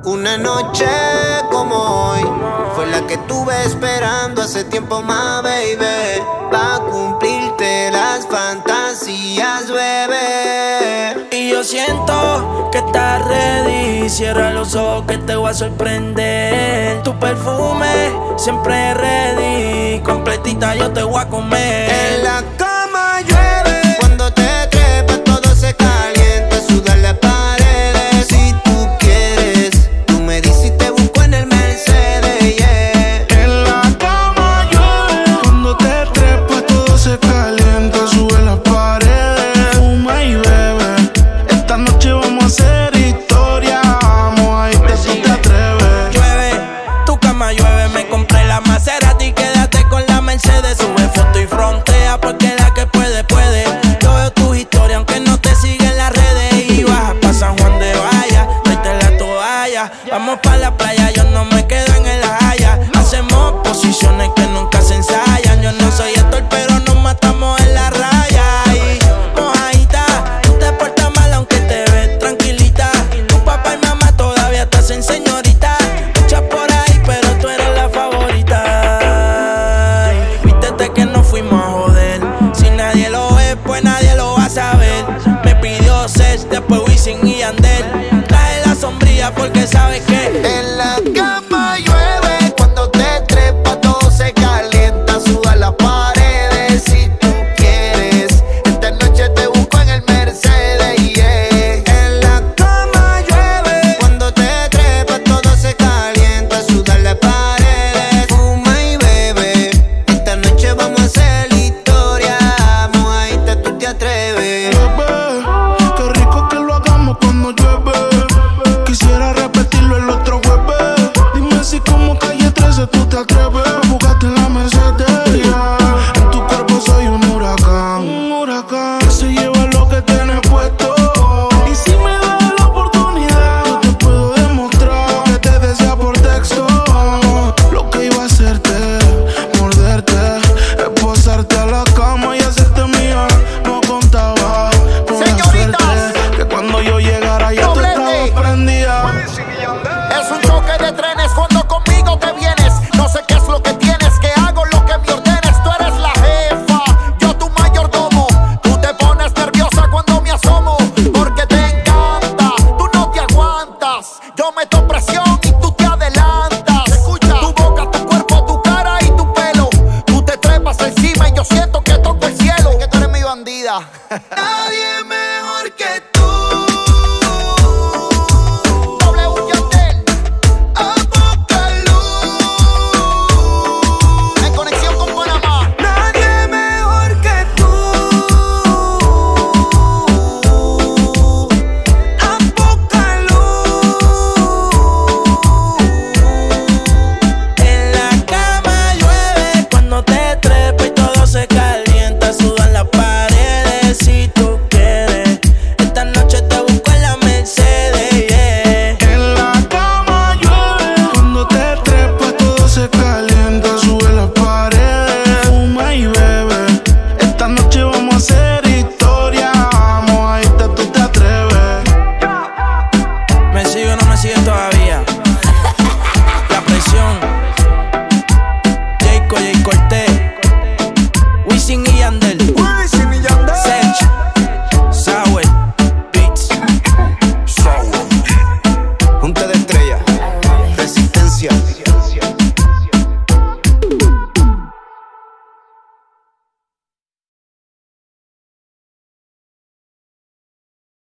Una noche como hoy fue la que tuve esperando hace tiempo más, baby, pa' cumplirte las fantasías, bebé. Y yo siento que estás ready. Cierra los ojos que te voy a sorprender. Tu perfume siempre ready. Completita yo te voy a comer. En la cama llueve, cuando te trepas todo se calienta, sudan las paredes. Si tú quieres, tú me dices y te busco en el Mercedes, yeah. En la cama llueve, cuando te trepas todo se calienta, sube las paredes, fuma y bebe. Esta noche vamos a hacer historia, vamos a irte si te atreves. Llueve, tu cama llueve, me compré la Maserati, quédate con la Mercedes. Sube foto y frontea porque la que puede, puede. Yo veo tus historias aunque no te sigue en las redes. Y baja pa' San Juan de Vaya, tráete la toalla. Vamos pa' la playa, yo no me quedo en el Haya. Hacemos posiciones que nunca se ensayan. Yo no soy actor pero nos matamos en la raya. Y mojadita, tú te portas mal aunque te ves tranquilita. Tu papá y mamá todavía te hacen señorita. Muchas por ahí pero tú eres la favorita. Ay, vístete que no fuimos a joder. Si nadie lo ve pues nadie lo va a saber. Me pidió sex, después Wisin